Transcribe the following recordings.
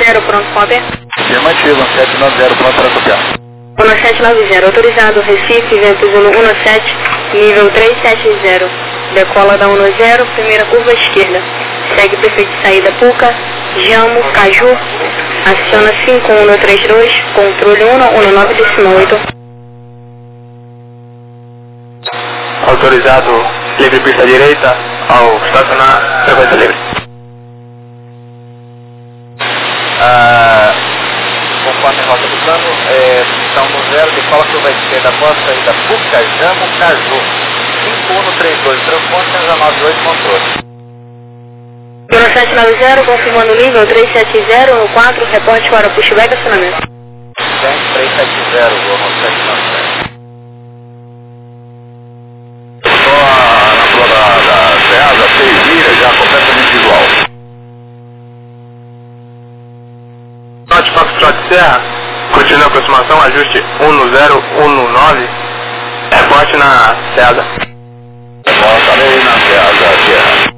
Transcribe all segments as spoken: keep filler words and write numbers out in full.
zero, pronto com A B. Afirmativo, um sete nove zero, pronto para copiar. um sete nove zero, autorizado, Recife, vento Zulu um sete, nível três sete zero. Decola da um zero, primeira curva esquerda. Segue perfeito de saída Puca, Jamo, Caju. Aciona cinco um três dois, controle um um nove décimo oito. Autorizado, livre pista direita, ao estacionar, frequência livre. Ah, conforme a rota do plano, é, está um zero, decola curva esquerda após saída Puca, Jamo, Caju. cinco um três dois, transporte, nove oito, controle. um sete nove zero, confirmando o nível três sete zero, no quatro, reporte para pushback, acionamento. três sete zero, vou no sete nove zero. Só na rua da, da Ceasa, seis milhas, já completamente visual. Norte Foxtrot Serra, continua a aproximação, ajuste um zero um nove, reporte na Ceasa. Voltarei na Ceasa, Serra.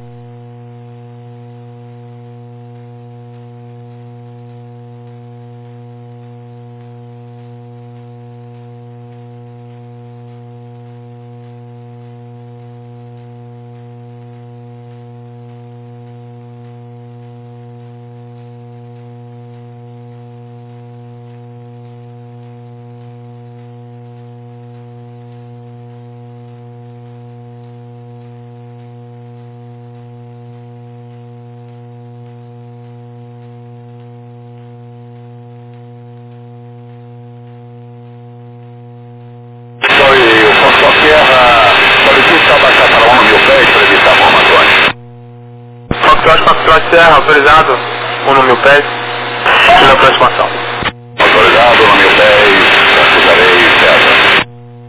Foxtrot, Foxtrot Serra, autorizado, um no mil pés, na aproximação. Autorizado, no mil dez, considerei César.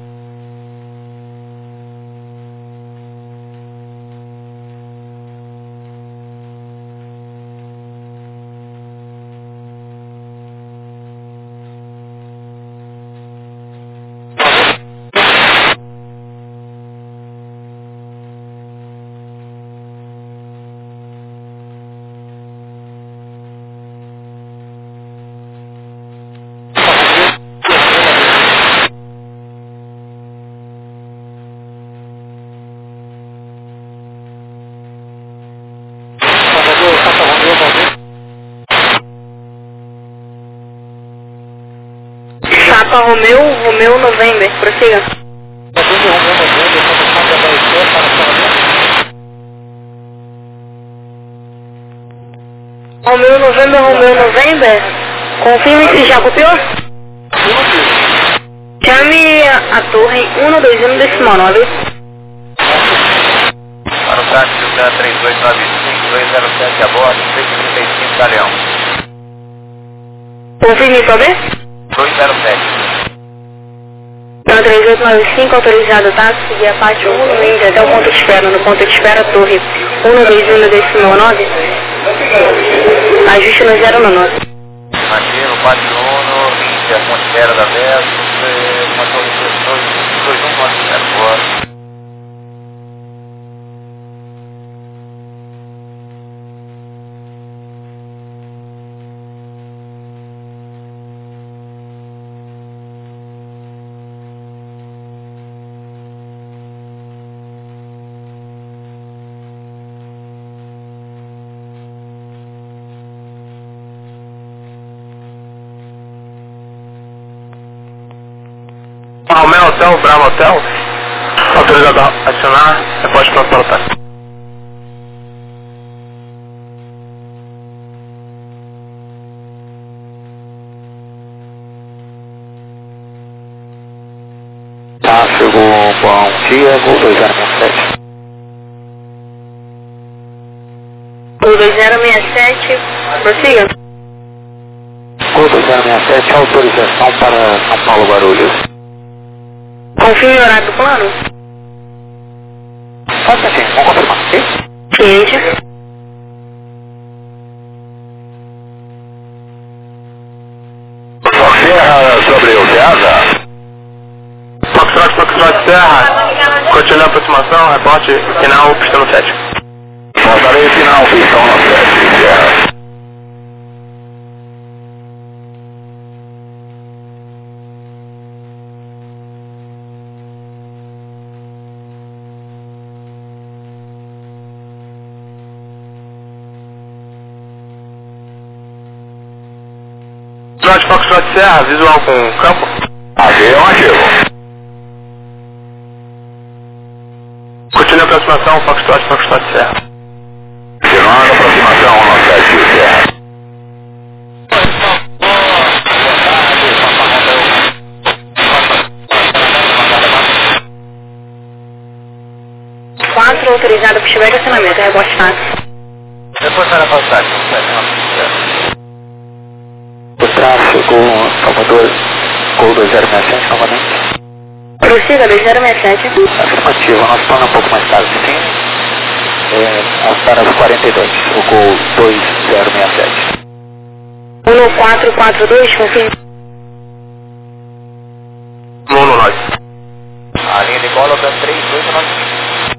Papa Romeu, Romeu November, prossiga. Romeu November, Romeu November, confirme se já copiou? Chame a, a torre um dois um decimal nove. Para o táxi três dois nove cinco dois zero sete a bordo, seis trinta e cinco da Leão. Confirme para ver? dois zero sete. Para três oito nove cinco, autorizado táxi, via parte um no Índia até o ponto de espera, no ponto de espera torre um dois um decimal nove. Ajuste no zero no nove. Aqui no quatro um, Índia, ponte de espera da Verso, uma torre dois um nove zero, boa. Romeo Hotel, Bravo Hotel, autorizado a acionar, reporte pronto para o táxi. Tráfego, bom dia, Gol dois zero seis sete. Gol dois zero seis sete, prossiga. Gol dois zero seis sete, autorização para São Paulo, Guarulhos. Confirme o horário do plano? Pode ser, vamos confirmar, ok? Ciente. Serra sobre o Ceasa. Foxtrot, Foxtrot Serra, continua a aproximação, reporte final, pistão sete. Voltarei final, pistão sete, Serra. Foxtrot, Foxtrot Serra, visual com campo. Avião ativo. Continue a aproximação, Foxtrot, Foxtrot Serra. Continuando a aproximação, um nove sete Serra. quatro, autorizado para estiver de acionamento, rebote táxi. Depois para a passagem, sete nove O tráfego Salvador, Gol dois zero seis sete, novamente. Prossiga, dois zero seis sete. Afirmativo, nós torna um pouco mais tarde, sim. É, aos para quarenta e dois, o Gol dois zero seis sete. um quatro quatro dois, confirme. um nove. A linha de bola da três oito nove.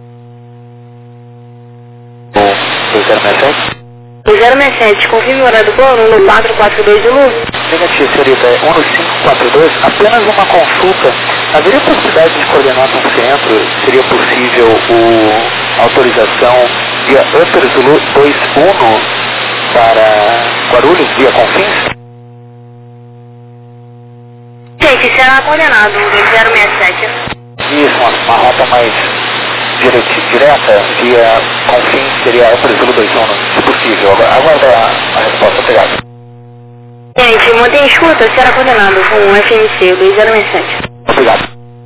Gol dois zero seis sete. dois zero seis sete, confirme o horário do voo, um quatro quatro dois, Zulu. Negativo, senhorita, é um cinco quatro dois, apenas uma consulta. Haveria possibilidade de coordenar com o centro? Seria possível o, a autorização via Upper Zulu dois um para Guarulhos, via Confins? Gente, será coordenado, dois zero seis sete. Isso, uma, uma rota mais direti, direta via Confins, seria Upper Zulu dois um, se possível. Aguarda a, a resposta, obrigado. Gente, mantém escuta, será coordenado com o F M C, dois zero seis sete. Obrigado.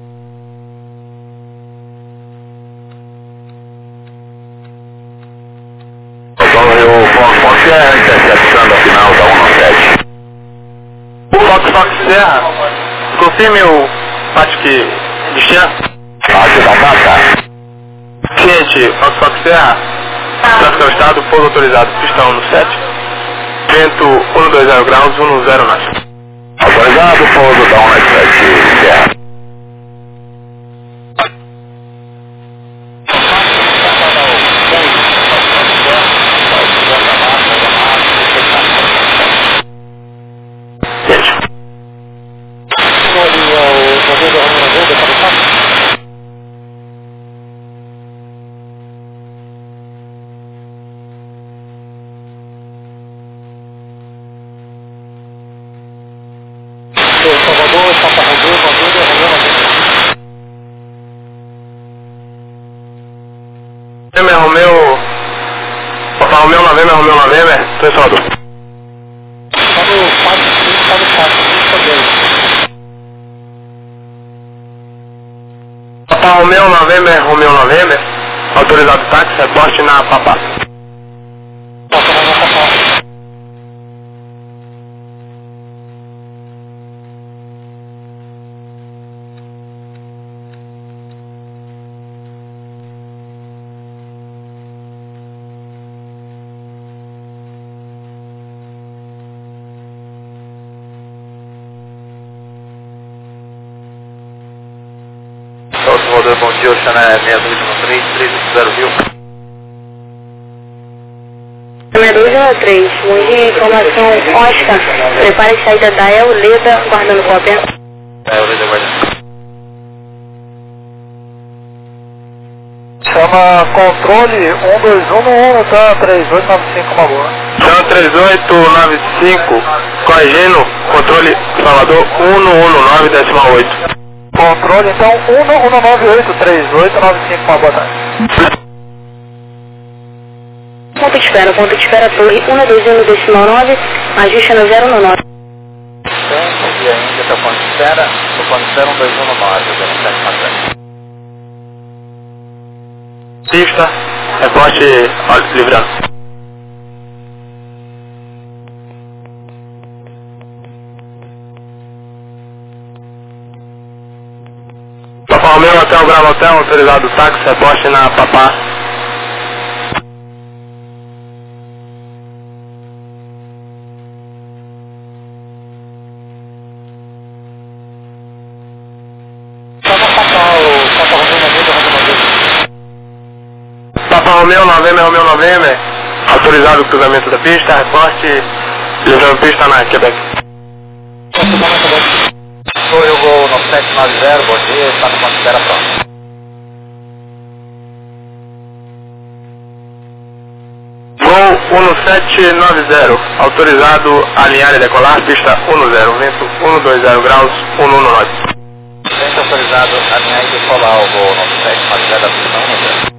Então, o Fox Fox é interceptando a final da um nove sete. Fox Fox Serra, confirme o parte que destino. Rádio da Mata. Cliente, Fox Fox Serra, tráfego ao estado, pouso autorizado, pista um no sete. Vento um dois zero graus, um zero nove. Autorizado, pouso da um nove sete Serra. Romeu, Romeu, Papa Romeu November, Romeu November, tô em Salvador. Papa Romeu November, Romeu November, autorizado táxi, reporte na Papá. Salvador, bom dia, Oceané seis dois um três, três oito zero mil. seis dois um três, bom dia, informação Oscar, prepare a saída da El Leda, guardando cópia. É, o Leda guardando. Chama controle um dois um no um, tá? três oito nove cinco, uma boa. Chama três oito nove cinco, corrigindo, controle Salvador um um nove, décima oito. Controle, então, um um nove oito três oito nove cinco, uma boa tarde. Ponto de espera, ponto de espera, torre um dois um decimal nove, ajuste no zero no nove. Tempo e ainda está ponto de espera, o ponto de espera um dois um nove, zero sete quatro. Pista, reporte, olha, livrando. Papa Romeu, Hotel Bravo Hotel, autorizado táxi, reporte na Papá. Papa Romeu, November, Romeu November, autorizado o cruzamento da pista, reporte, livrando pista na Quebec. Sou eu, Gol nove sete nove zero, bom dia, está no ponto de espera pronto. Gol um sete nove zero, autorizado a alinhar e decolar, pista um zero, vento cento e vinte graus, cento e dezesseis. Vento autorizado a alinhar e decolar o voo nove sete, qualidade da pista um zero.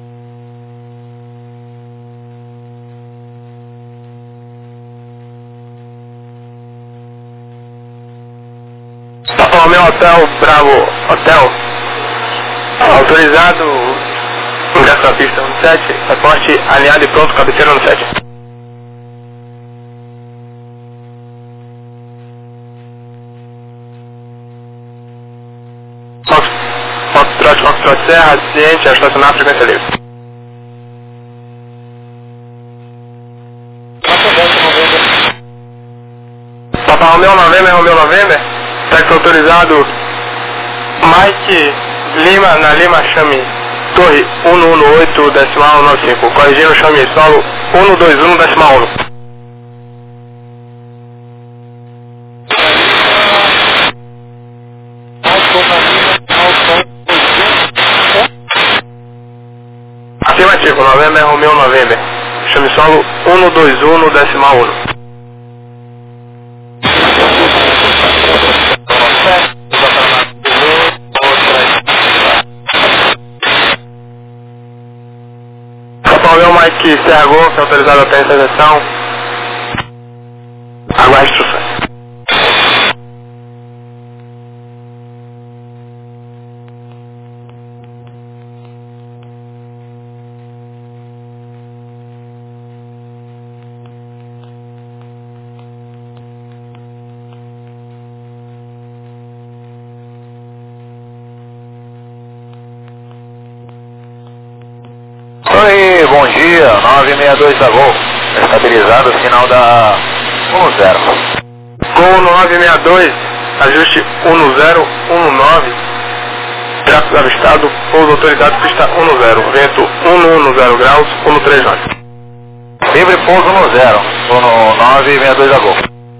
Papa Romeo Hotel Bravo Hotel, autorizado ingresso na pista um sete, reporte alinhado e pronto, cabeceira um sete. Foxtrot, Foxtrot Serra, ciente a estacionar, frequência livre. Papa Romeo November, Romeo November, táxi autorizado Mike Lima, na Lima, chame Torre um um oito, decimal nove cinco, corrigindo, chame solo um dois um, decimal um. Afirmativo, November, Romeo November, chame solo um dois um, decimal um. Romeo Mike Serra Golf, autorizado até a interseção. Aguarde instruções. Oi, bom dia, nove seis dois da Gol, estabilizado o sinal da um zero. Gol nove seis dois, ajuste um zero um nove, tráfego avistado, pouso autorizado, pista um zero, vento cento e dez graus, cento e trinta e nove. Livre pouso um zero, vou no nove seis dois da Gol.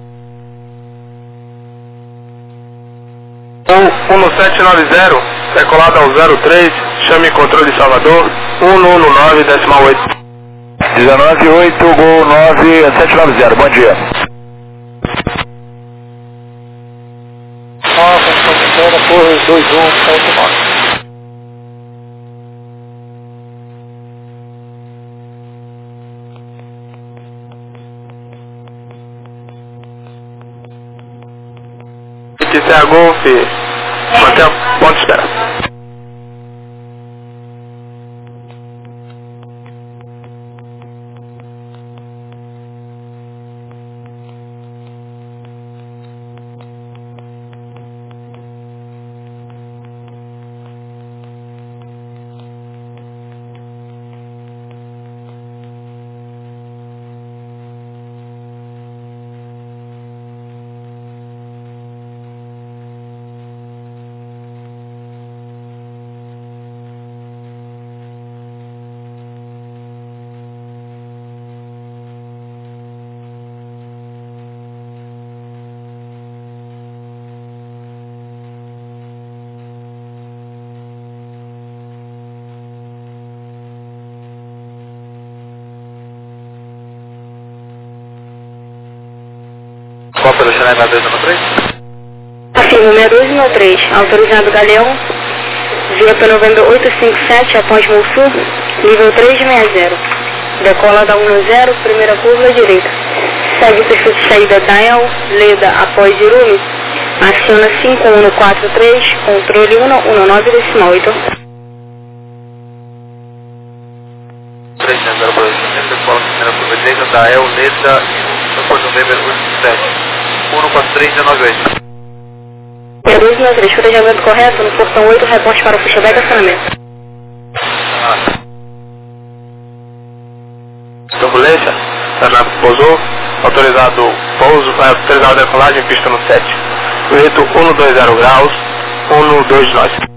Gol um sete nove zero, decolado ao zero três, chame controle de Salvador, um um nove, decimal oito. dezenove oito, Gol nove sete nove zero, bom dia. nove, Torre dois um, sete nove. Serra Golf, mantenha ponto de espera. Qual pelo Chanel seis dois um três? Afirmo seis dois um três, autorizado Galeão, via para November oito cinco sete, após Monsul, nível três seis zero. Decola da um zero, primeira curva à direita. Segue o perfil de saída Dial, Leda após Irumi. Aciona cinco um quatro três, controle um um nove decimal oito. três zero para o decola primeira curva à direita, Dial, Leda, após November oito sete. um quatro três nove oito. seis dois um três, frejamento correto no portão oito, reporte para o puxback e acionamento. Turbulência, aeronave pousou, autorizado pouso, é, autorizado a decolagem, pista no sete. Vento cento e vinte graus, cento e vinte e nove.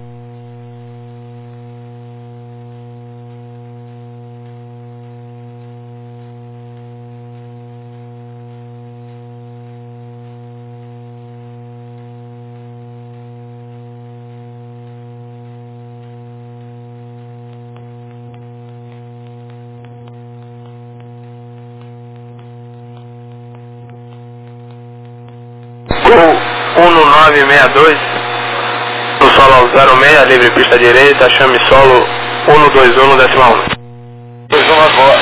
Gol um nove seis dois, no solo zero seis, livre pista direita, chame solo um dois um, decimal um. dois um agora.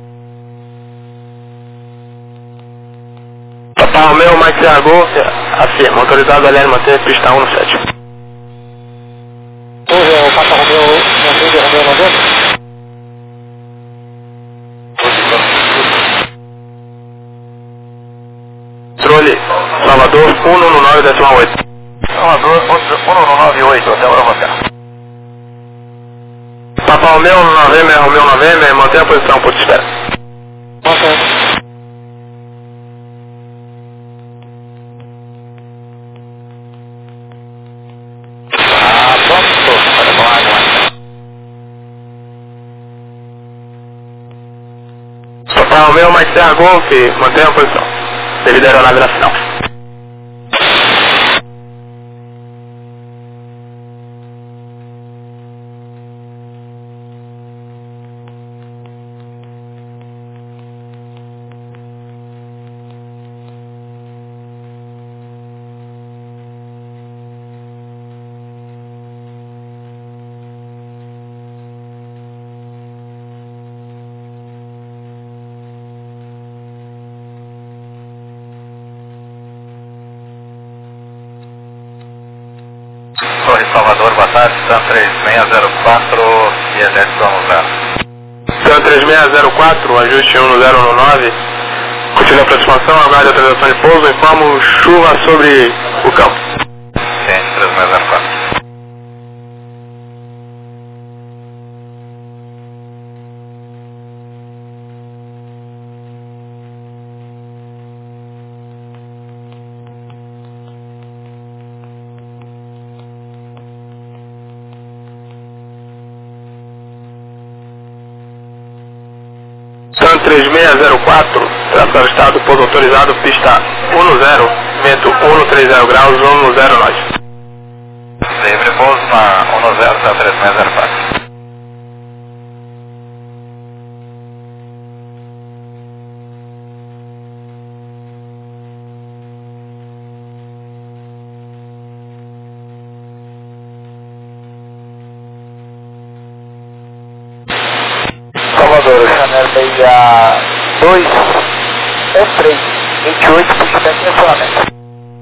Papa Romeo, Mike Thiago, afirma, autorizado aliado manter pista um sete. Houve o Papa Romeo, November, Romeo, November. Controle, Salvador, um nove decimal oito. Salvador, um nove oito, até agora você. Papa Romeo, November, Romeo, November, mantém a posição, ponto de espera. Ok. Ah, pronto, para com água. Papa Romeo, Mike Thiago, mantém a posição, devido à aeronave na final. Torre Salvador, boa tarde, Sam três seis zero quatro e exército um zero. Sam três seis zero quatro, ajuste um zero um nove, continua a aproximação, aguarde a autorização de pouso, informo chuva sobre o campo. Sim, três seis zero quatro. Sam três seis zero quatro, traçado estado, pouso autorizado, pista um zero, vento um três zero graus, um zero nove. Livre pouso na um zero, Sam três seis zero quatro. Salvador, Chanel meia dois, um três, vinte e oito, puxamento de funcionamento.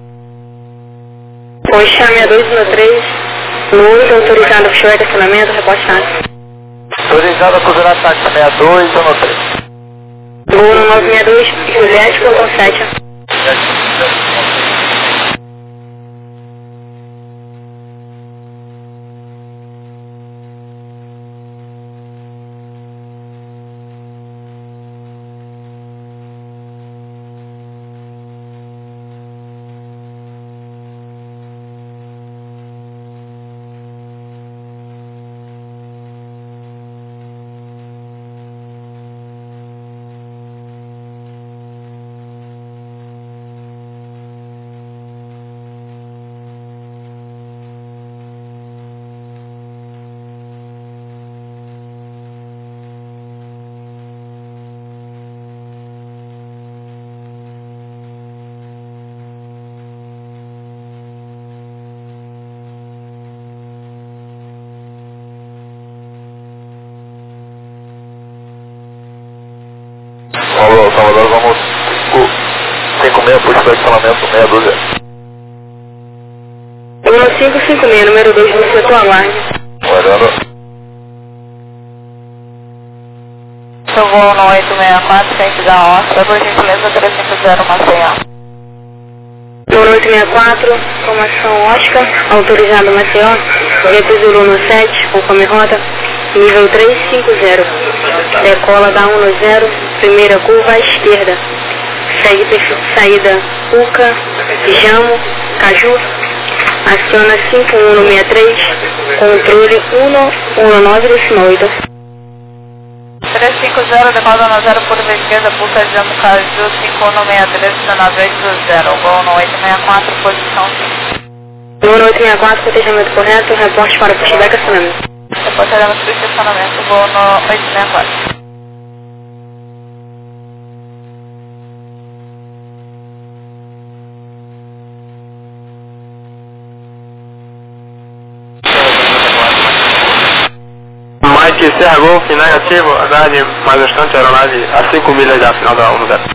Oi, chame a dois um três, no oito, autorizado para o estacionamento, reportado. Autorizado a cruzar ataque meia dois, um três. Gol no nove seis dois, Juliette, plantão sete. Alô, Salvador, vamos cinco seis, puxa do estacionamento, meia dúzia. um cinco cinco seis, número dois no setor alarme. Guardando. Seu voo no oito seis quatro, frente da Oscar, por gentileza três cinco zero, Maceió. Número oito seis quatro, formação Oscar, autorizado Maceió, vento Zulu no sete, conforme rota, nível três cinco zero. Decola da um zero, primeira curva à esquerda. Segue perfil de saída Puca, Jamo, Caju. Aciona cinco um seis três, controle um um nove decimal oito. três cinco zero, decola da zero, curva esquerda, Puca, Jamo, Caju, cinco um seis três, dezenove oito zero. Voo no oito seis quatro, posição cinco. Número oito seis quatro, cotejamento correto, reporte para o pushback acionamento. Reportaremos para o estacionamento, voo no oito seis quatro. Mike Serra Golf negativo, aguarde mais um instante, aeronave a cinco milhas da final da um zero.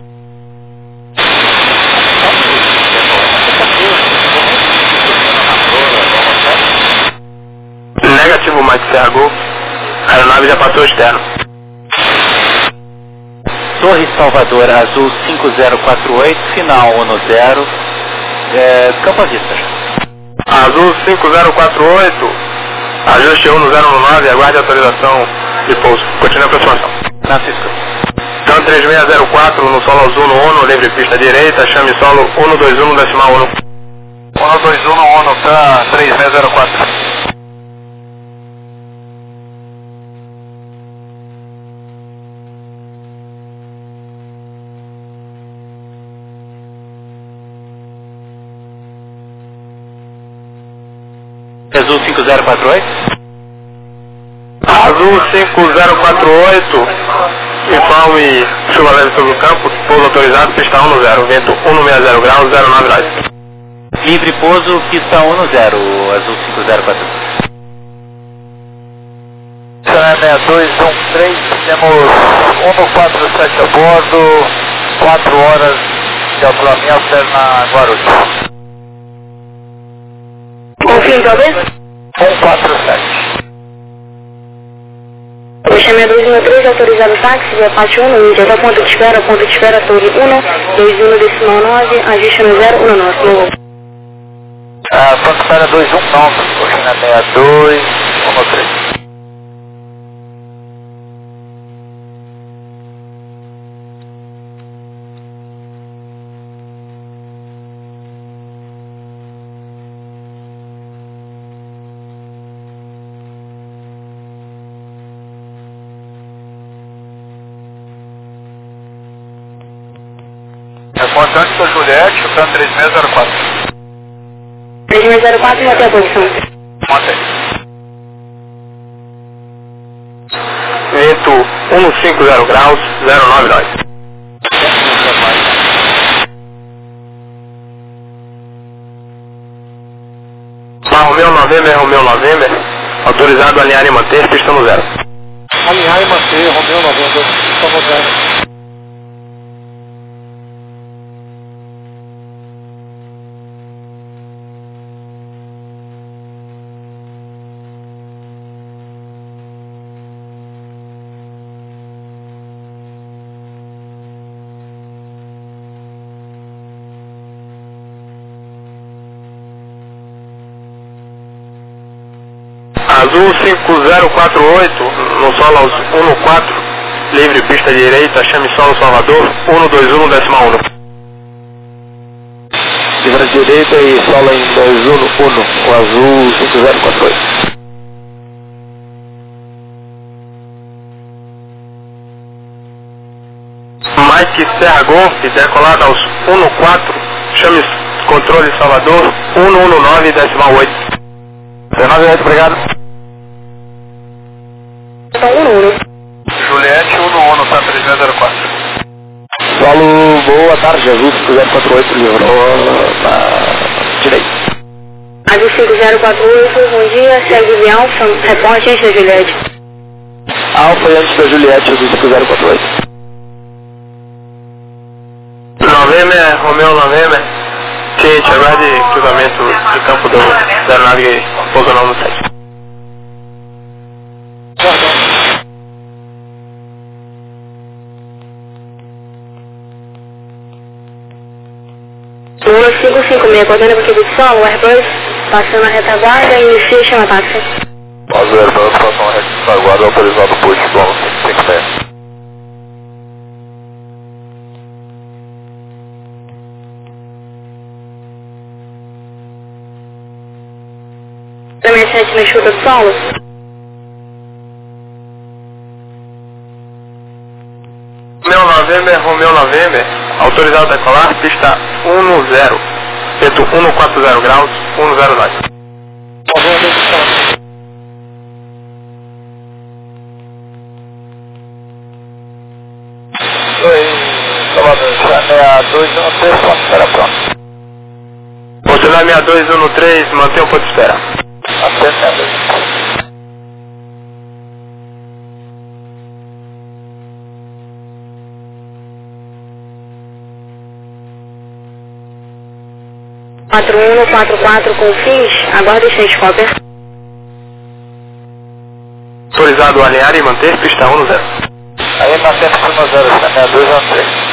Negativo, Mike Serra Golf, a aeronave já passou externo. Torre Salvador Azul cinco zero quatro oito, final um zero, é, Campo à Vista. Azul cinco zero quatro oito, ajuste um zero um nove, aguarde autorização de pouso. Continue a aproximação. Francisco. Então três seis zero quatro no solo azul no ONU, livre pista direita, chame solo um dois um decimal ONU. um dois um no ONU, tá três seis zero quatro. Azul cinco zero quatro oito. Azul cinco zero quatro oito, informe chuva leve sobre o campo, pouso autorizado, pista um zero, vento cento e sessenta graus, zero nove graus. Livre pouso, pista um zero, Azul cinco zero quatro oito. seis dois um três, temos um quatro sete a bordo, quatro horas de alojamento na Guarulhos. Confirme, talvez? um quatro sete. Chame dois um três, autorizado táxi, via parte um, Índia, até ponto de espera, ponto de espera, torre um, dois um decimal nove, ajuste no zero um nove. Ah, ponto de espera dois um nove, China seis dois um três. Comandante da Juliette, o plano três seis zero quatro. três seis zero quatro, mantém a posição. Mantém. Vento cento e cinquenta graus, zero nove nove. Romeu November, Romeu November, autorizado a alinhar e manter, pista no zero. Alinhar e manter, Romeu November, pista no zero. Azul cinco zero quatro oito, no solo um quatro, livre pista direita, chame solo Salvador, um dois um decimal um. Livre direita e solo em dois um um, o Azul cinco zero quatro oito. Mike Serra Golf, decolado aos um quatro, chame controle Salvador, um um nove decimal oito. dezenove oito, obrigado. Juliette, um no ONU, tá três seis zero quatro. Solo, boa tarde, Azul cinco zero quatro oito, livrou na direita. Azul cinco zero quatro oito, bom dia, segue de Alfa, reporte antes da Juliette. Alfa e antes da Juliette, Azul cinco zero quatro oito. November, Romeu November, seguinte, aguarde cruzamento de campo do, da aeronave pousando no sete. Lula cinco cinco seis, coordenando para aqui do solo, Airbus, passando a retaguarda e inicia chama táxi. Azul Airbus, passando a retaguarda, autorizado o posto do cinco cinco seis. Também sete na chuta do solo. Romeu November, Romeu November, autorizado a decolar, pista um zero, vento cento e quarenta graus, um zero nove. Oi, Salvador, seis dois um três, ponto de espera pronto. Portugal seis dois um três, mantenha o ponto de espera. Até seis dois. quatro um quatro quatro com fins, aguarde seis cópia. Autorizado a alinhar e manter pista um no zero. Aí mantendo pista no zero, sessenta e dois a três.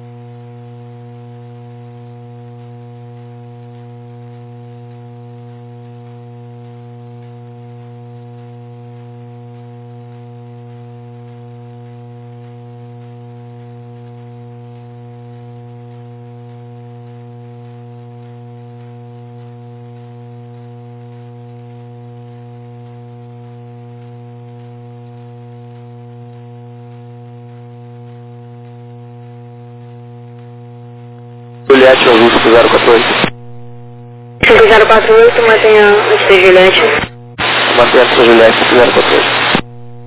Juliette Augusto zero quatro oito. cinco zero quatro oito, mantenha o C Juliette. Mantenha a Juliette zero quatro oito.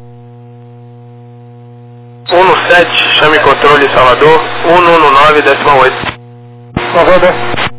um no sete, chame controle Salvador, um no nove, décima oito. Salvador.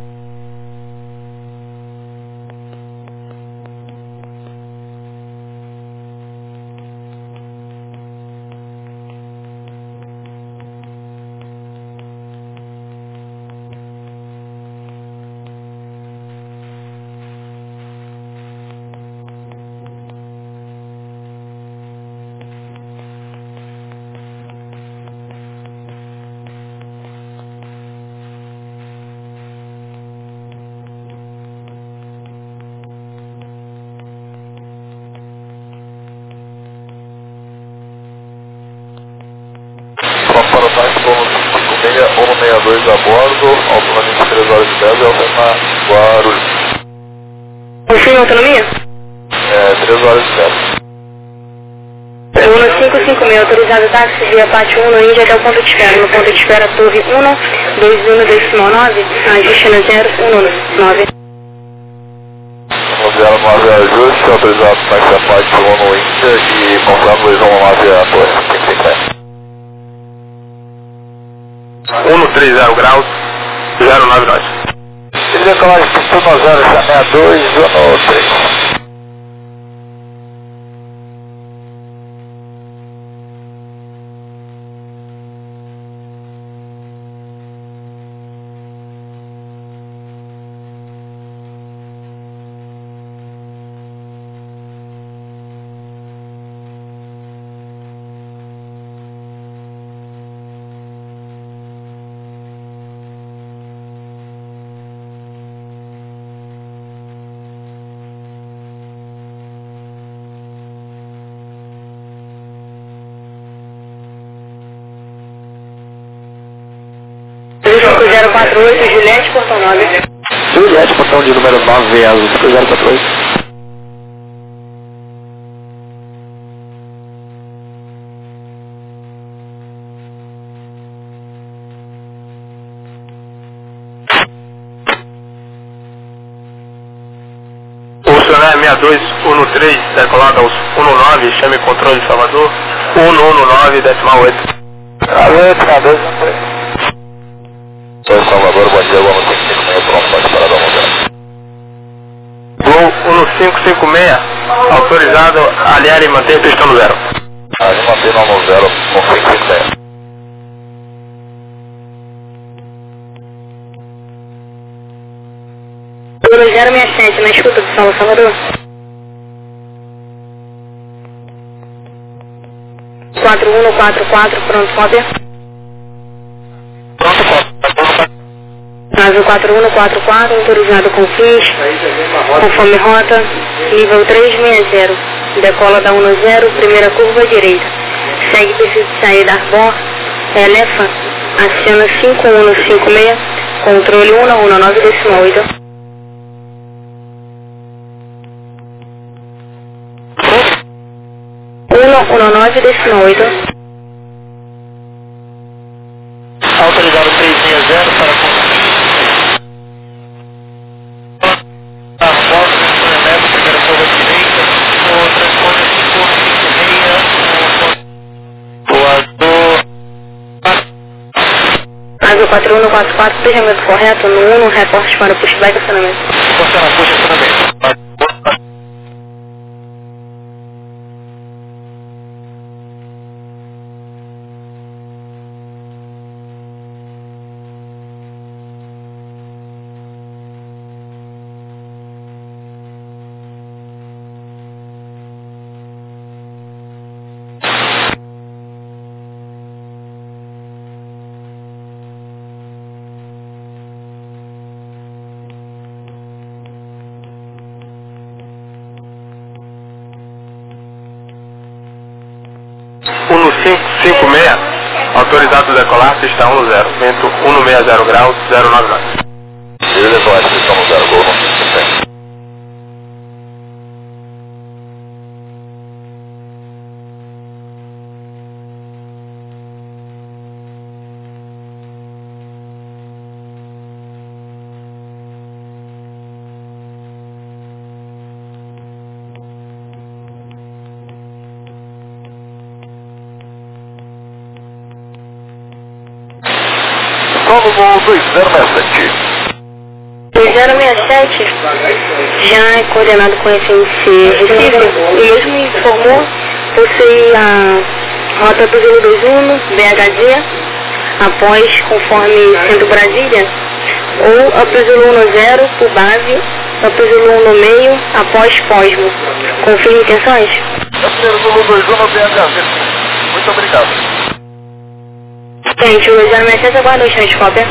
Para o táxi do cinco seis um seis dois a bordo, autonomia três horas e dez, Alfena Guarulhos. Confirma a autonomia? É, três horas e dez. um cinco cinco seis, autorizado táxi via Pátio um no Índia até o ponto de espera. No ponto de espera, Torre um, dois um, decimal nove, ajuste no zero um nove. zero nove ajuste, autorizado táxi a Pátio um no Índia e confiado dois um nove a Torre. Tem que ser um no trinta graus, zero nove nove. Ele decolar de pista no zero, sessenta e dois, um três. cinco zero quatro oito, Juliette, portão nove. Juliette, portão de número nove, azul cinco zero quatro oito. O Sonar sessenta e dois, um no três, decolado aos um no nove, chame controle Salvador, um no nove, decimal oito. Alô, sessenta e dois, um três. São Salvador, bom dia, vamos ter que ter meio pronto, pode parar da montanha. Gol um no cinco cinco seis, autorizado a alinhar e manter pista no zero. A gente mantém no zero, com cinco cinco seis. zero seis sete, na escuta do São Salvador. quatro um quatro quatro, pronto, cópia. Pronto, pronto. Azul quatro um quatro quatro, autorizado com fins, conforme rota, nível três seis zero. Decola da um no zero, primeira curva à direita. Segue perfil de saída Arbor, Elefa, aciona cinco um cinco seis, controle um um nove, decimal oito. um um nove, decimal oito. Autorizado três seis zero para conseguir. A volta do Eletro, primeira curva direita, o transporte cinco um cinco seis, o azul. Azul quatro um quatro quatro, pejamento correto, no um, reporte para pushback e estacionamento. Funciona, puxa estacionamento. cinco seis, autorizado a decolar, pista um zero, vento cento e sessenta graus, zero nove nove. Ele decolar, pista um zero, gol um cinco seis. Solo voo dois zero seis sete. dois zero seis sete já é coordenado com esse Recife, e mesmo informou, possui a rota do zero dois um, B H Z, após, conforme Centro Brasília, ou a Zulu um zero, por base, a Zulu um no meio, após Posmo. Confirme intenções? Zulu dois um, B H Z. Muito obrigado. Gente, o dois zero seis sete aguarda o instante, cópia.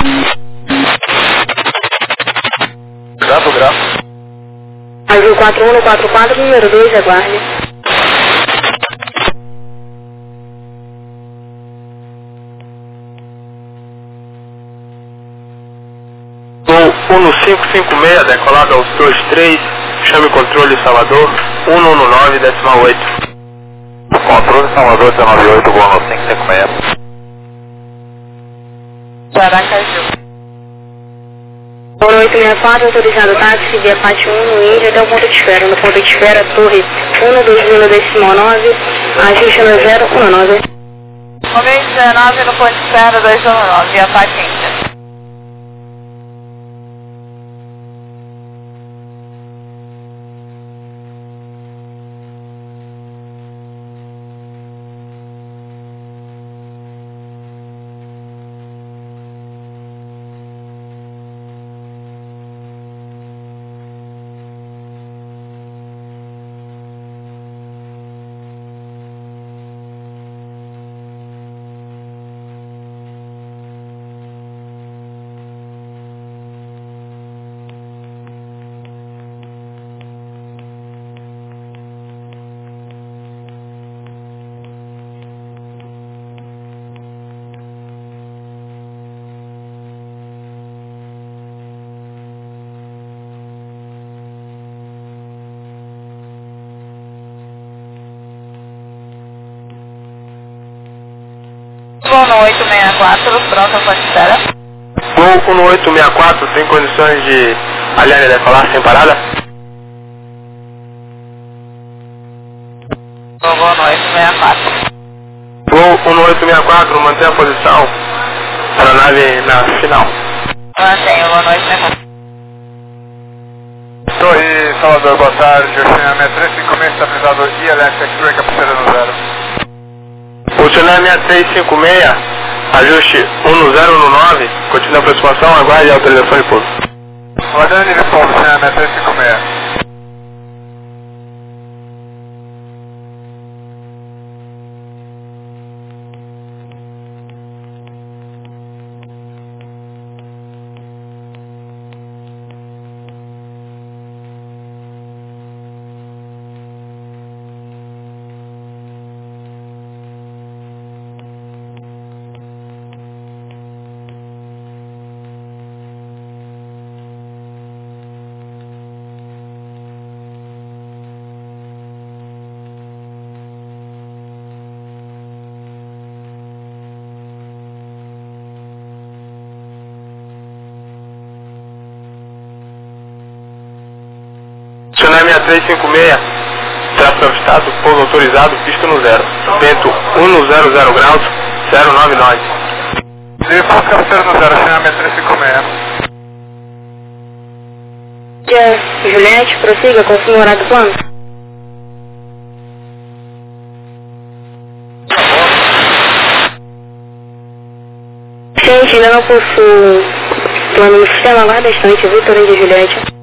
Gravo, gravo. Azul quatro um no quatro quatro, número dois, aguarde. Voo um cinco cinco seis, decolado aos dois três, chame controle Salvador, um um nove, decimal oito. Controle Salvador, dezenove oito, gol no cinco cinco seis. Aracaju. Por oito seis quatro, autorizado táxi via Pátio um no Índia até o ponto de espera. No ponto de espera, torre um dois zero decimal nove, ajuste no zero um nove. Momento dezenove no ponto de espera dois um nove, via Pátio Índia. Voo no oito seis quatro, pronto, ponto de espera. Voo um oito seis quatro, tem condições de aliar e decolar sem parada? Voo no oito seis quatro. Voo um oito seis quatro, mantém a posição para a nave na final. Mantenho, voo no oito seis quatro. Torre Salvador, boa tarde. Oceana três cinco seis, estabilizador I L F X-Ray, cabeceira no zero. Oceana três cinco seis, ajuste um zero um nove, continua a aproximação, aguarde a autorização de pouso. Guardando de resposta, Oceana três cinco seis. Oceana três cinco seis, tráfego avistado, pouso autorizado, pista no zero. Vento um zero zero graus, zero nove nove. Depois cabeceira no zero, Oceana três cinco seis. Dia Juliette, prossiga, confirma o horário do plano. Gente, ainda não possuo plano no sistema, aguarda instante, Vitor de Juliette.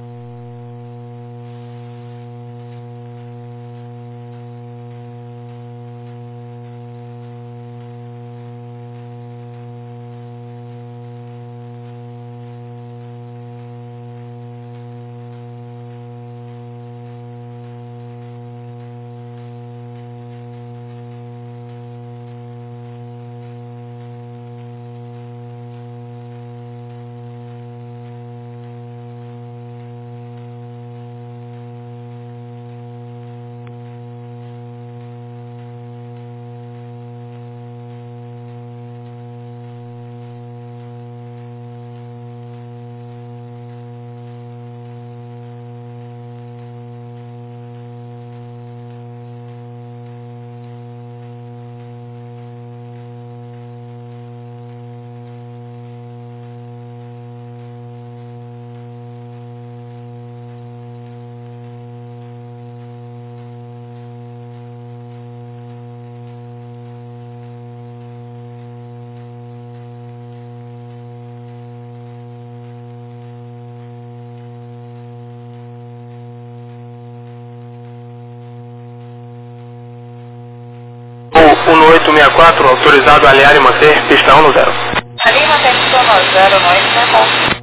quatro, autorizado a alinhar e manter pista um no zero. Ali mantém pista no zero, noite, né?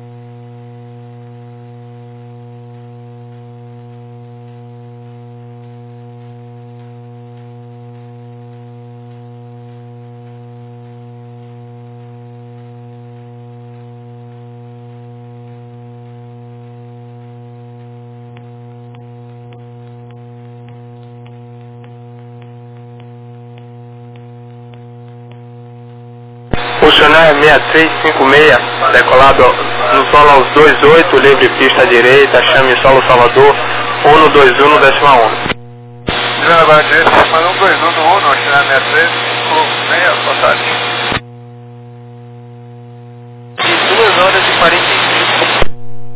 Funcionário seis três cinco seis, decolado no solo aos dois oito, livre pista direita, chame solo Salvador, um no dois um no decimal um. Juliana agora direita, mandou um dois um no um, funcionário seis três cinco seis, boa tarde. De duas horas e quarenta e cinco.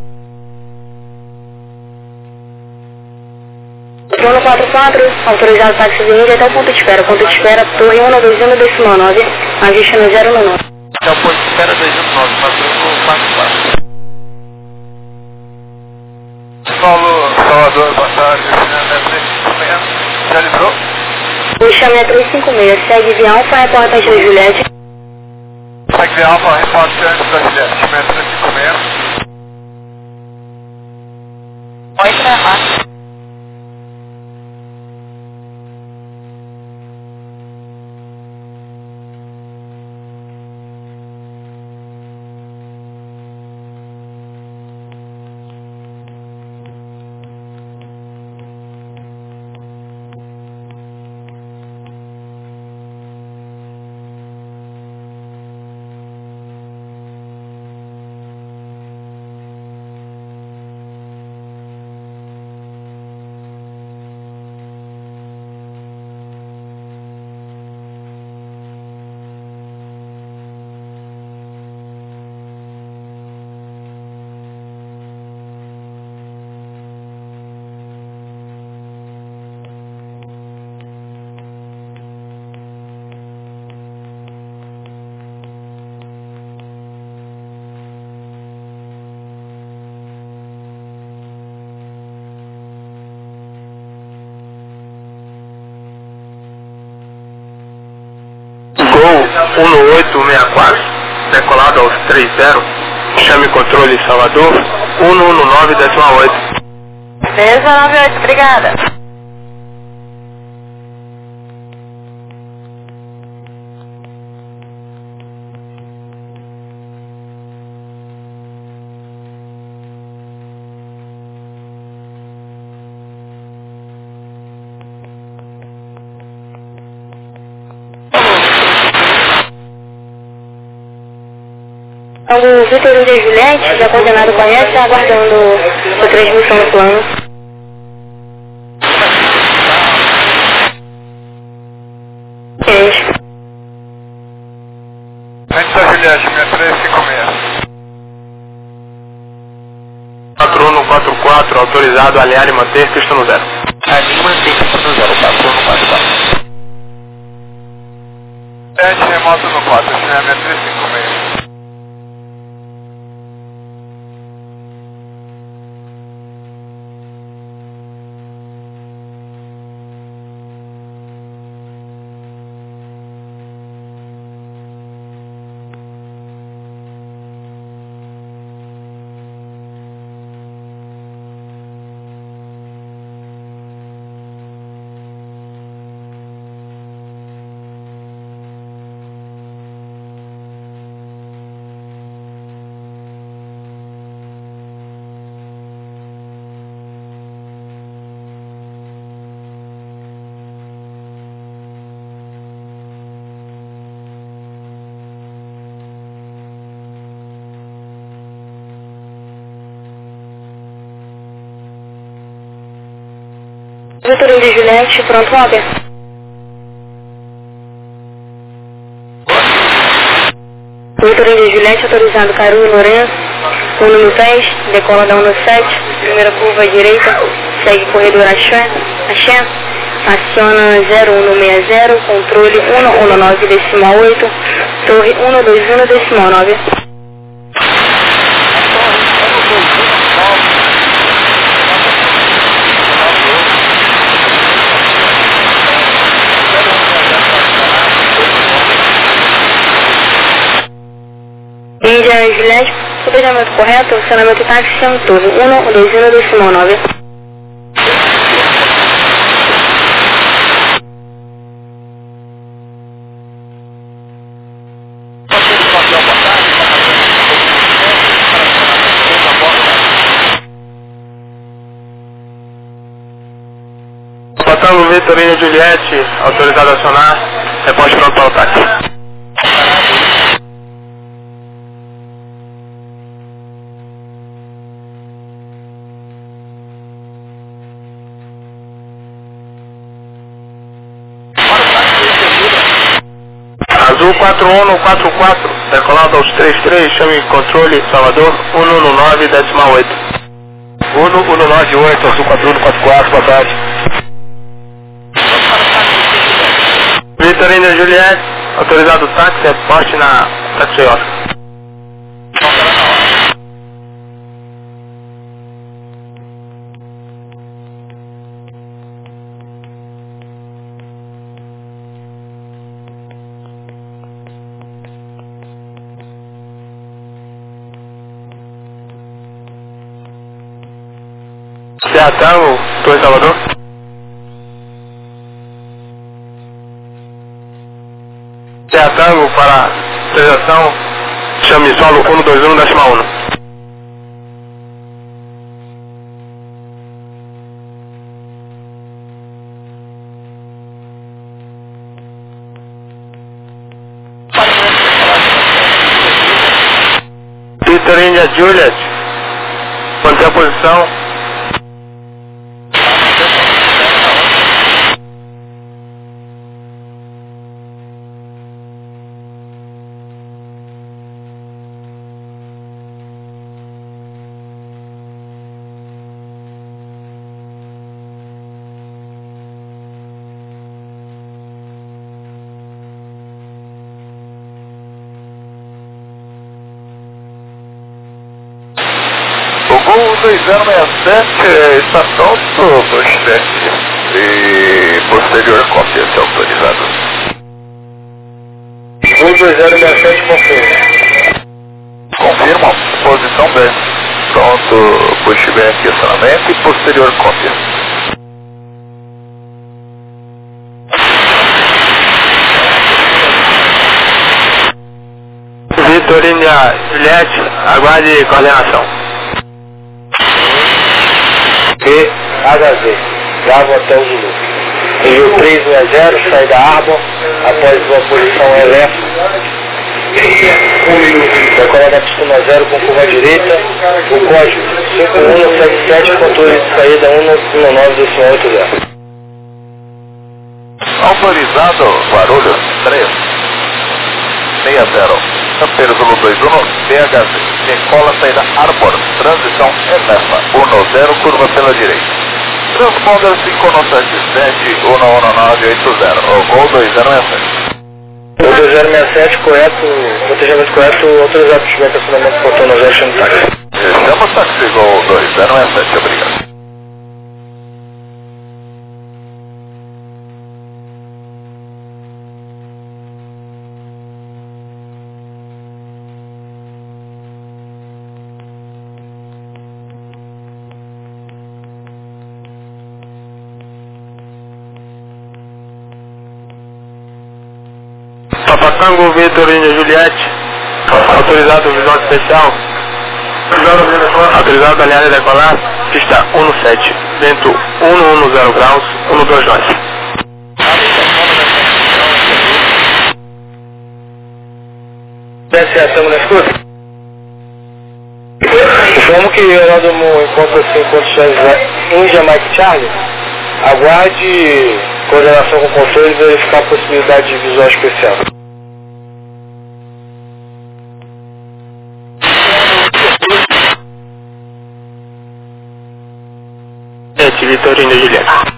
um quatro quatro, autorizado táxi de mídia até o ponto de espera. Ponto de espera, torre um dois um decimal nove, avista no zero no nove. Até o ponto de espera dois um nove, passou quatro quatro. Paulo, Salvador, boa tarde, Juliana três cinco seis, já livrou? O chame três cinco seis, segue via Alfa, reporta de Juliette. Segue via Alfa, reporta antes da Juliette, chame três cinco seis. Oito, né, Marcos? um no oito seis quatro, decolado aos três zero, chame controle Salvador, um no um no nove decimal oito. Beleza, nove oito, obrigada. O Vitor de Juliette, já coordenado conhece, aguardando a transmissão do plano. Antes da Juliette, seis três cinco seis. quatro um quatro quatro, autorizado a alinhar e manter pista no zero. Ali mantém pista no zero, quatro um quatro quatro. sete, remoto no quatro, seis três cinco seis. Vitor de Juliette, pronto, Robert. Vitor de Juliette, autorizado Caru Lourenço, um número dez, decola da um no sete, primeira curva à direita, segue corredor Axé, Axé, aciona zero um seis zero, controle um um nove decimal oito, torre um dois um decimal nove. Juliette, planejamento correto, acionamento táxi, chama Torre, um dois um decimal nove. Tango Vitorino Juliette, autorizado a acionar, reposte pronto para o táxi. Azul quatro um quatro quatro, decolado aos trinta e três, chame controle Salvador um um nove decimal oito. um um nove oito, Azul quatro um quatro quatro, boa tarde. Vitorino Juliette, autorizado o táxi, reposte na táxi Oscar. Tango, Torre Salvador. Tango para autorização, chame solo um dois um decimal um. Vitorino Juliette, manter a posição. Gol dois zero seis sete, estação do Bushback e posterior cópia, se autorizado. Gol dois zero seis sete, confirma. Confirma, posição B. Pronto, Bushback, acionamento e posterior cópia. Vitorino Juliette, aguarde coordenação. B H Z, Bravo Hotel Zulu. Envio três um zero, saída Arbor, após sua posição L F. Decolada pista zero com curva direita, o código cinco um sete sete, controle de saída um um nove decimal oito zero. Autorizado, Guarulhos três seis zero. Campeiro Zulu dois um, B H Z, decola saída Arbor, transição Elefa, um zero, curva pela direita. Transponder cinco um sete sete, um um nove oito zero, o Gol dois zero seis sete. Gol dois zero seis sete, correto, protejamento correto, autorizado para estiver estacionamento portão no zero, chama táxi. Chama o táxi, Gol dois zero seis sete, obrigado. Tango Vitorino Juliette, autorizado visão especial, autorizado alinhada e decolar, pista um sete, vento um dez graus, um dois nove. Estamos na escuta? Informo que o aeródromo encontra-se em condições em Jamaica Charlie. Aguarde coordenação com o controle e verificar a possibilidade de visual especial. Vitorino Juliette.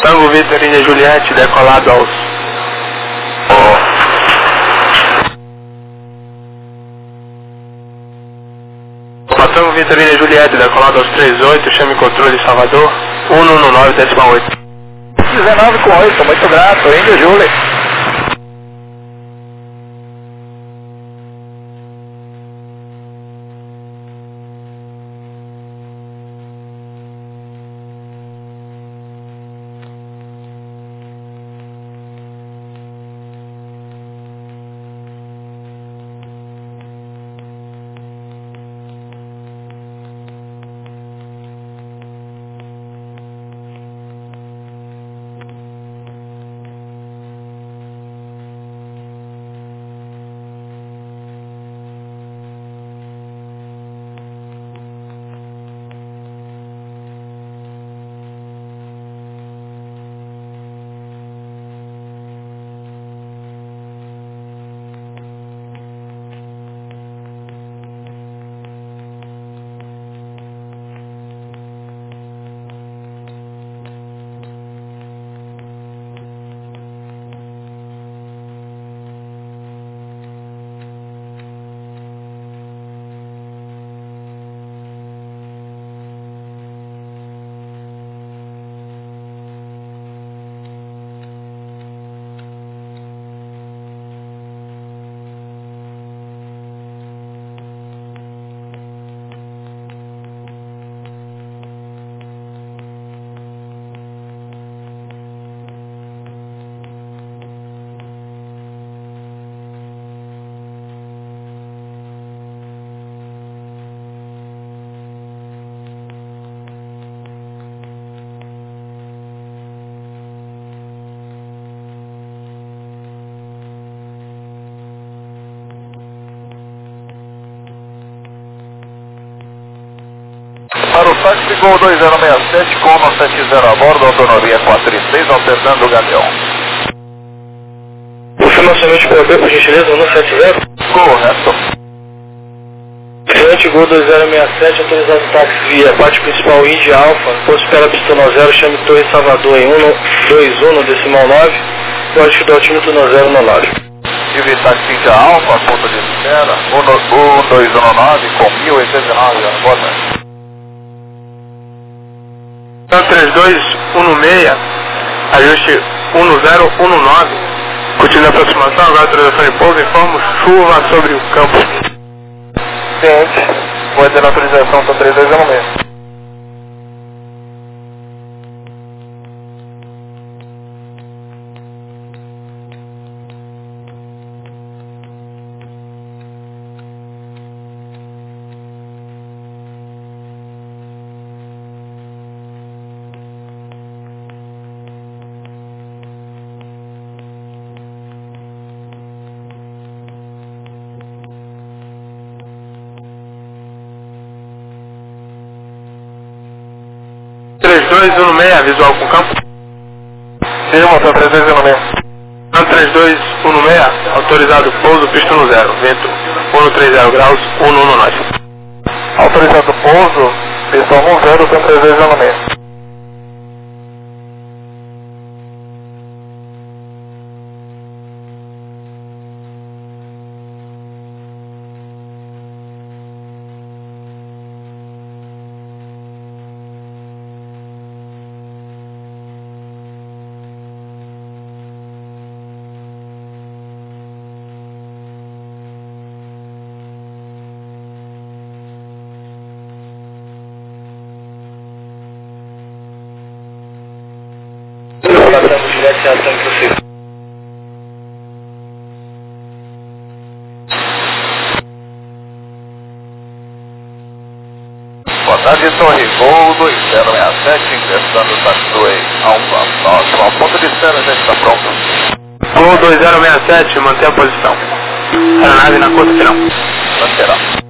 Tango Vitor India Juliette, decolado aos... Tango Vitor India Juliette, decolado aos trinta e oito, chame controle Salvador, um um nove, decimal oito. dezenove com oito, muito grato, India Juliette. Para o táxi Gol dois zero seis sete, Cono sete zero a bordo, autonomia quatro e seis, alternando o Gavião. Confirmações de P O B, por gentileza, um sete zero. Correto. Cliente Gol dois zero seis sete, autorizado táxi via parte principal India Alfa, posto espera pista no zero, chame Torre Salvador em um dois um, decimal nove, código do altímetro no zero no nove. Tive táxi India Alfa, ponto de espera, um dois um nove, com mil e dezenove, boa tarde. três dois um seis, ajuste um zero um nove, continue a aproximação, agora autorização de pouso, informo chuva sobre o campo. Ciente, vou ter autorização para três dois um seis. três dois um seis, visual com campo. Sim, motor três dois um seis. três dois um seis, autorizado pouso, pista no zero, vento cento e trinta graus, um um nove. Autorizado pouso, pista no zero, três dois um seis. Boa tarde, Torre Gol dois zero seis sete, ingressando o taxiway Alfa. Nossa, a ponta de espera já está pronta. Gol dois zero seis sete, mantenha a posição. Aeronave na curta final. Manterá.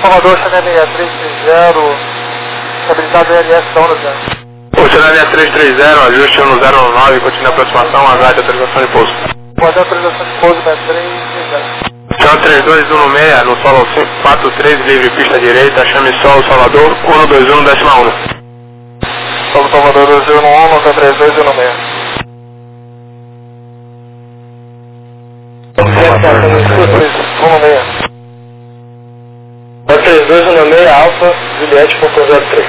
Salvador, Chanel seis três três zero, estabilizado L S da um zero. O Chanel seis três três zero, ajuste um zero nove, continua a aproximação, aguarde autorização de pouso. Pode autorização de pouso, seis três três zero. Chão três dois um seis, no solo cinco quatro três, livre pista direita, chame solo Salvador, um dois um, décima um. Solo Salvador dois um um, nota três dois um seis. três dois um seis, Alfa, Juliette, ponto zero três.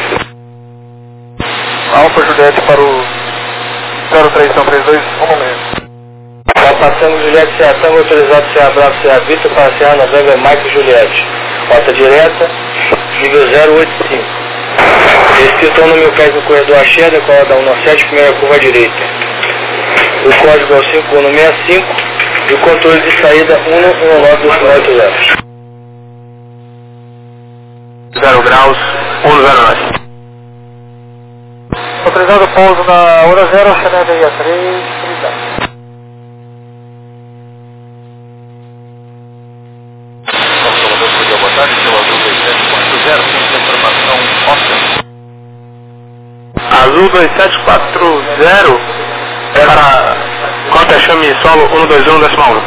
Alfa, Juliette para o zero três, então três dois um seis. Está passando Juliette C A Tango, autorizado C A Bravo C A Vitor para C A November Mike Juliette. Rota direta, nível zero oito cinco. Restritor no meu pé no corredor Axé, decola da um sete, primeira curva à direita. O código é o cinco um seis cinco e o controle de saída um um nove dois oito zero. zero graus, um zero nove. Autorizado pouso na hora zero, Chanel seis três três zero. Azul dois sete quatro zero para Cota Chame Solo um dois um, décima um.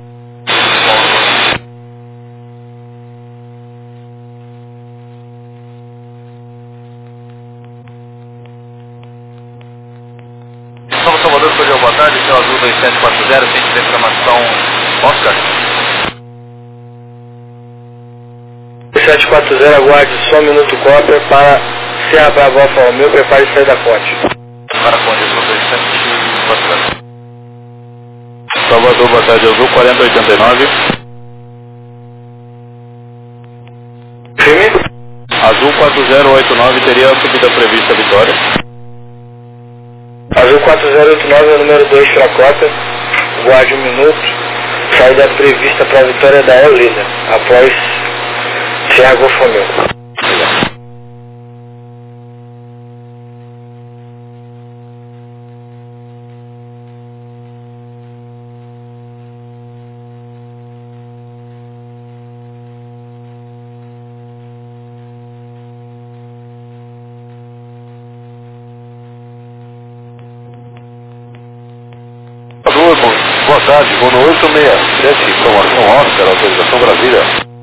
São Salvador, Correio, boa tarde, seu Azul dois sete quatro zero, tem de reclamação Oscar. dois sete quatro zero, aguarde só um minuto cópia para C A Bravo Alfa Romeo, prepare e sair da ponte. Para a ponte, Azul dois sete quatro zero. Salvador, boa tarde, Azul quarenta oitenta e nove. Firme? Azul quatro zero oito nove, teria a subida prevista Vitória. Azul quatro zero oito nove, é o número dois para a cota, guarde um minuto, saída prevista para a Vitória da Eolina, após Thiago Romeo. Boa tarde, vou no oito seis sete, informação Oscar, autorização Brasília.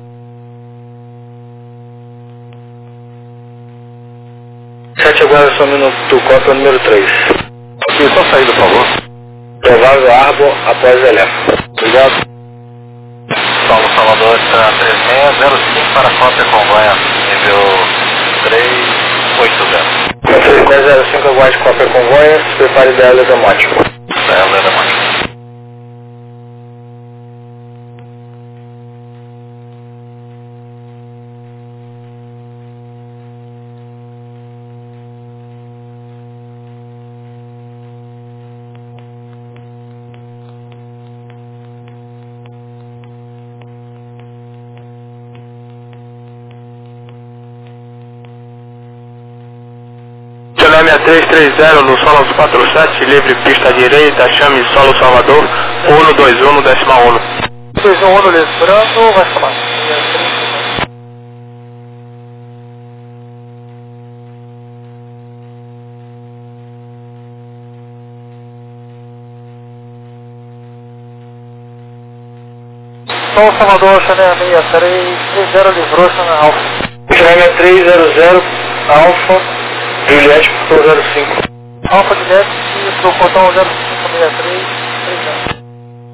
sete aguarda só um minuto, cópia número três. Ok, só saída, por favor. Provável Arbor após Elef. Obrigado. Solo Salvador, três seis zero cinco para cópia Congonha, nível três oito zero. três dez zero cinco, aguarde cópia Congonhas, prepare da Helena Mótico. Da Helena Mótico. seis três três zero no solo quatro sete, livre pista direita, chame solo Salvador, um dois um, décima um. dois um, lembrando, vai chamar. Solo Salvador, Chanel seis três três zero, livrou Chanel Alfa. Chanel três zero zero, Alfa. Juliette por zero cinco. Alfa Juliette para o portão zero cinco seis três três zero.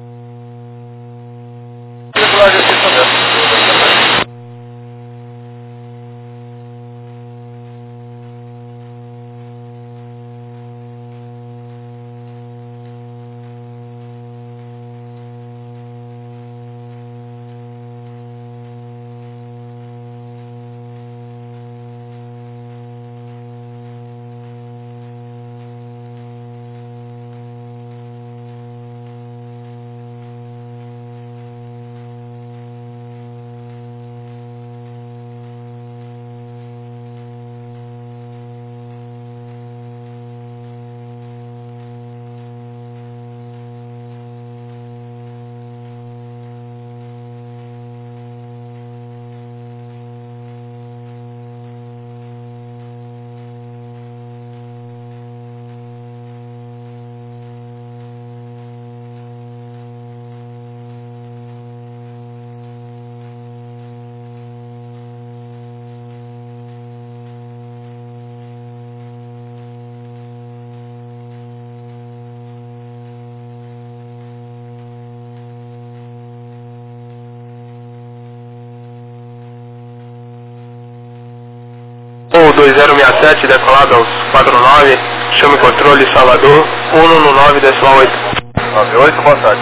Regular de assistência. dois zero seis sete, decolado aos quatro nove, chame controle Salvador, um um nove decimal oito. nove oito, boa tarde.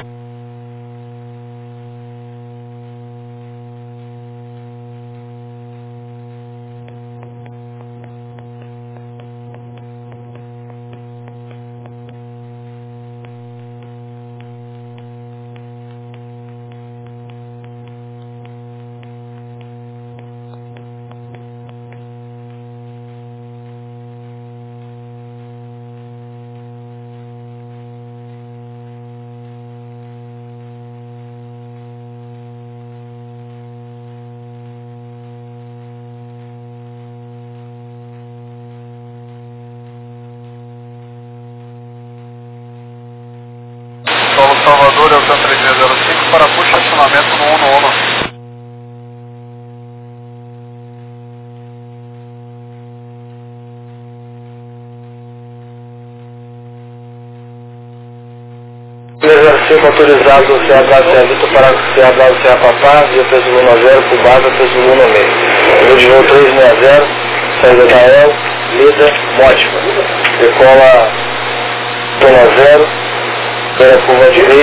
Solo Salvador, é o três seis zero cinco, para push acionamento no um um um. zero cinco autorizado C H C Vitor para C H C Papá, via peso um zero, por base, peso um no meio. Voo de voo três seis zero, saída da E L, lida, Mótima. Decola um zero, pela curva direita.